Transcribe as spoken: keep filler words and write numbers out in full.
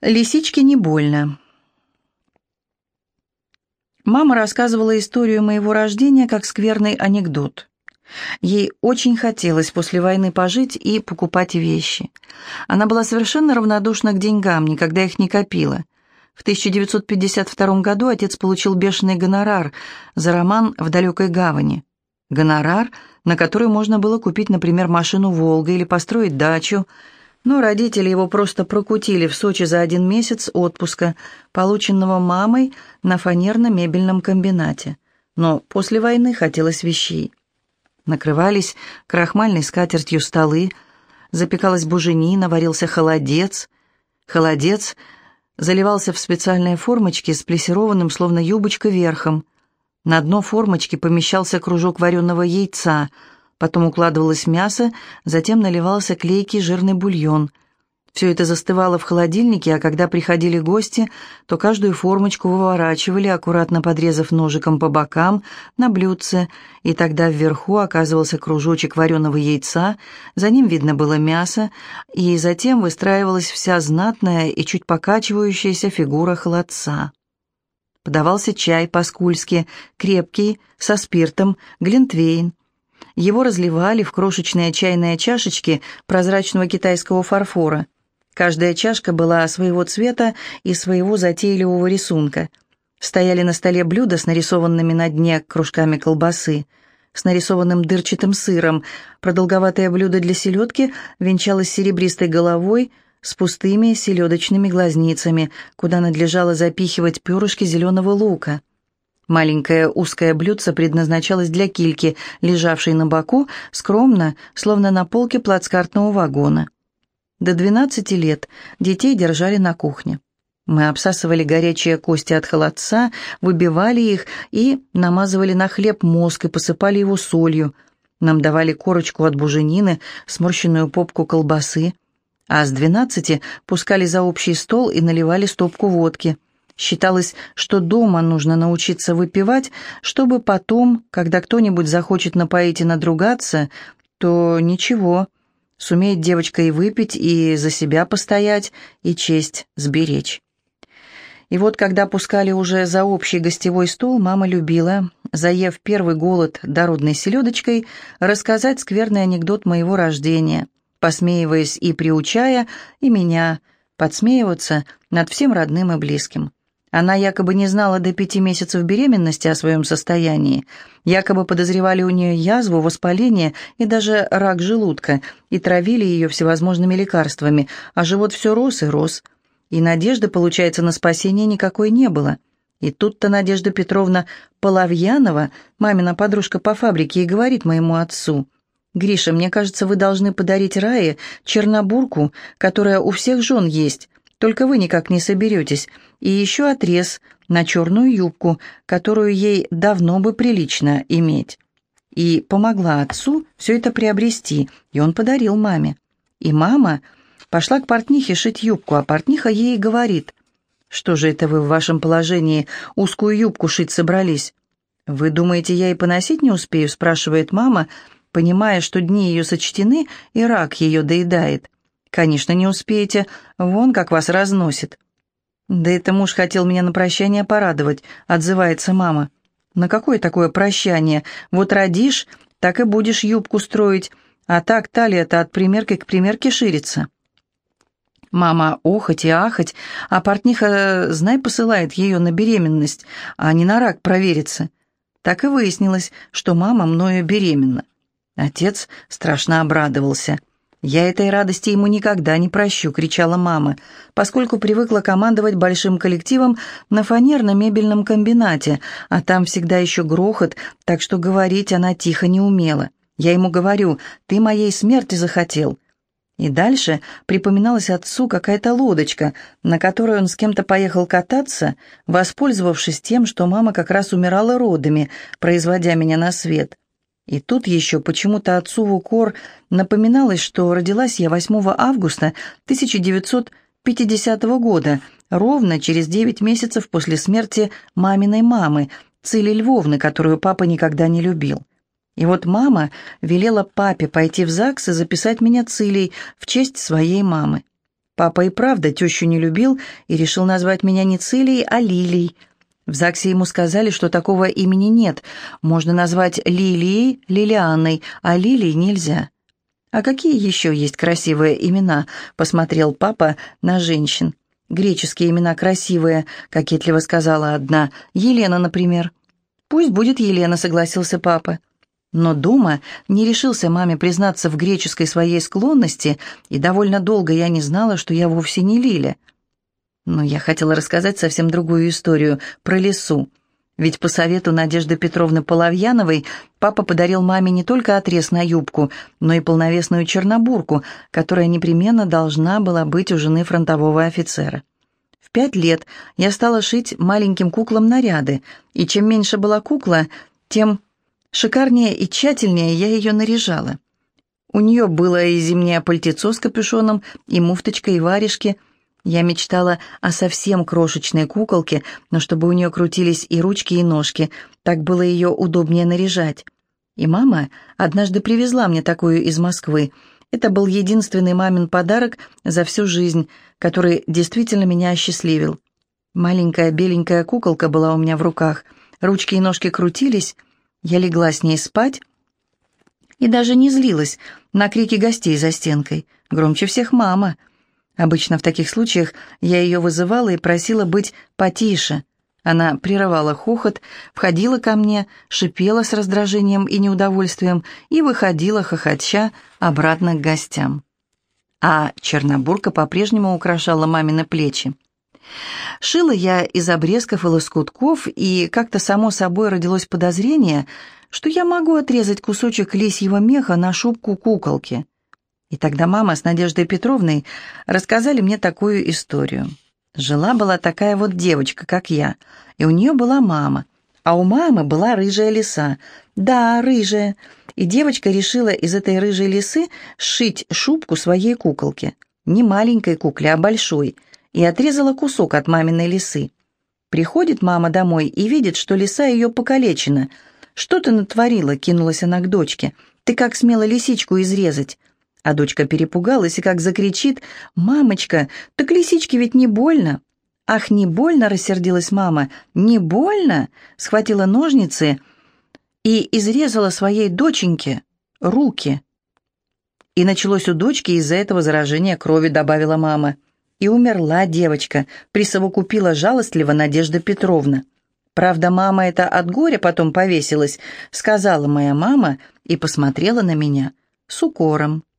Лисичке не больно. Мама рассказывала историю моего рождения как скверный анекдот. Ей очень хотелось после войны пожить и покупать вещи. Она была совершенно равнодушна к деньгам, никогда их не копила. В тысяча девятьсот пятьдесят втором году отец получил бешеный гонорар за роман «В далекой гавани». Гонорар, на который можно было купить, например, машину «Волга» или построить дачу. Но родители его просто прокутили в Сочи за один месяц отпуска, полученного мамой на фанерно-мебельном комбинате. Но после войны хотелось вещей. Накрывались крахмальной скатертью столы, запекалась буженина, варился холодец. Холодец заливался в специальные формочки с плессированным, словно юбочка, верхом. На дно формочки помещался кружок вареного яйца – потом укладывалось мясо, затем наливался клейкий жирный бульон. Все это застывало в холодильнике, а когда приходили гости, то каждую формочку выворачивали, аккуратно подрезав ножиком по бокам на блюдце, и тогда вверху оказывался кружочек вареного яйца, за ним видно было мясо, и затем выстраивалась вся знатная и чуть покачивающаяся фигура холодца. Подавался чай по-скульски, крепкий, со спиртом, глинтвейн. Его разливали в крошечные чайные чашечки прозрачного китайского фарфора. Каждая чашка была своего цвета и своего затейливого рисунка. Стояли на столе блюда с нарисованными на дне кружками колбасы, с нарисованным дырчатым сыром. Продолговатое блюдо для селедки венчалось серебристой головой с пустыми селедочными глазницами, куда надлежало запихивать перышки зеленого лука. Маленькое узкое блюдце предназначалось для кильки, лежавшей на боку, скромно, словно на полке плацкартного вагона. До двенадцати лет детей держали на кухне. Мы обсасывали горячие кости от холодца, выбивали их и намазывали на хлеб мозг и посыпали его солью. Нам давали корочку от буженины, сморщенную попку колбасы, а с двенадцати пускали за общий стол и наливали стопку водки. Считалось, что дома нужно научиться выпивать, чтобы потом, когда кто-нибудь захочет напоить и надругаться, то ничего, сумеет девочка и выпить, и за себя постоять, и честь сберечь. И вот, когда пускали уже за общий гостевой стол, мама любила, заев первый голод дородной селедочкой, рассказать скверный анекдот моего рождения, посмеиваясь и приучая, и меня подсмеиваться над всем родным и близким. Она якобы не знала до пяти месяцев беременности о своем состоянии, якобы подозревали у нее язву, воспаление и даже рак желудка, и травили ее всевозможными лекарствами, а живот все рос и рос. И надежды, получается, на спасение никакой не было. И тут-то Надежда Петровна Половьянова, мамина подружка по фабрике, и говорит моему отцу: «Гриша, мне кажется, вы должны подарить Рае чернобурку, которая у всех жен есть, только вы никак не соберетесь, и еще отрез на черную юбку, которую ей давно бы прилично иметь». И помогла отцу все это приобрести, и он подарил маме. И мама пошла к портнихе шить юбку, а портниха ей говорит: «Что же это вы в вашем положении узкую юбку шить собрались?» «Вы думаете, я и поносить не успею?» – спрашивает мама, понимая, что дни ее сочтены, и рак ее доедает. «Конечно, не успеете, вон как вас разносит». «Да это муж хотел меня на прощание порадовать», — отзывается мама. «На какое такое прощание? Вот родишь, так и будешь юбку строить, а так талия-то от примерки к примерке ширится». Мама охоть и ахать, а портниха, знай, посылает ее на беременность, а не на рак провериться. Так и выяснилось, что мама мною беременна. Отец страшно обрадовался. «Я этой радости ему никогда не прощу», — кричала мама, поскольку привыкла командовать большим коллективом на фанерно-мебельном комбинате, а там всегда еще грохот, так что говорить она тихо не умела. Я ему говорю: «Ты моей смерти захотел». И дальше припоминалась отцу какая-то лодочка, на которой он с кем-то поехал кататься, воспользовавшись тем, что мама как раз умирала родами, производя меня на свет. И тут еще почему-то отцу в укор напоминалось, что родилась я восьмого августа тысяча девятьсот пятидесятого года, ровно через девять месяцев после смерти маминой мамы, Цили Львовны, которую папа никогда не любил. И вот мама велела папе пойти в ЗАГС и записать меня Цилей в честь своей мамы. Папа и правда тещу не любил и решил назвать меня не Цилией, а Лилией. В ЗАГСе ему сказали, что такого имени нет. Можно назвать Лилией, Лилианной, а Лилией нельзя. «А какие еще есть красивые имена?» — посмотрел папа на женщин. «Греческие имена красивые», — кокетливо сказала одна. «Елена, например». «Пусть будет Елена», — согласился папа. Но дома не решился маме признаться в греческой своей склонности, и довольно долго я не знала, что я вовсе не Лиля. Но я хотела рассказать совсем другую историю, про лису. Ведь по совету Надежды Петровны Половьяновой папа подарил маме не только отрез на юбку, но и полновесную чернобурку, которая непременно должна была быть у жены фронтового офицера. В пять лет я стала шить маленьким куклам наряды, и чем меньше была кукла, тем шикарнее и тщательнее я ее наряжала. У нее было и зимнее пальтецо с капюшоном, и муфточка, и варежки. Я мечтала о совсем крошечной куколке, но чтобы у нее крутились и ручки, и ножки, так было ее удобнее наряжать. И мама однажды привезла мне такую из Москвы. Это был единственный мамин подарок за всю жизнь, который действительно меня осчастливил. Маленькая беленькая куколка была у меня в руках, ручки и ножки крутились. Я легла с ней спать и даже не злилась на крики гостей за стенкой. Громче всех мама. Обычно в таких случаях я ее вызывала и просила быть потише. Она прерывала хохот, входила ко мне, шипела с раздражением и неудовольствием и выходила, хохоча, обратно к гостям. А чернобурка по-прежнему украшала мамины плечи. Шила я из обрезков и лоскутков, и как-то само собой родилось подозрение, что я могу отрезать кусочек лисьего меха на шубку куколки. И тогда мама с Надеждой Петровной рассказали мне такую историю. Жила-была такая вот девочка, как я, и у нее была мама, а у мамы была рыжая лиса. Да, рыжая. И девочка решила из этой рыжей лисы сшить шубку своей куколке. Не маленькой кукле, а большой. И отрезала кусок от маминой лисы. Приходит мама домой и видит, что лиса ее покалечена. «Что ты натворила?» — кинулась она к дочке. «Ты как смела лисичку изрезать?» А дочка перепугалась и как закричит: «Мамочка, так лисичке ведь не больно!» «Ах, не больно!» — рассердилась мама. «Не больно?» — схватила ножницы и изрезала своей доченьке руки. И началось у дочки из-за этого заражения крови, добавила мама. И умерла девочка, присовокупила жалостливо Надежда Петровна. Правда, мама это от горя потом повесилась, сказала моя мама и посмотрела на меня с укором.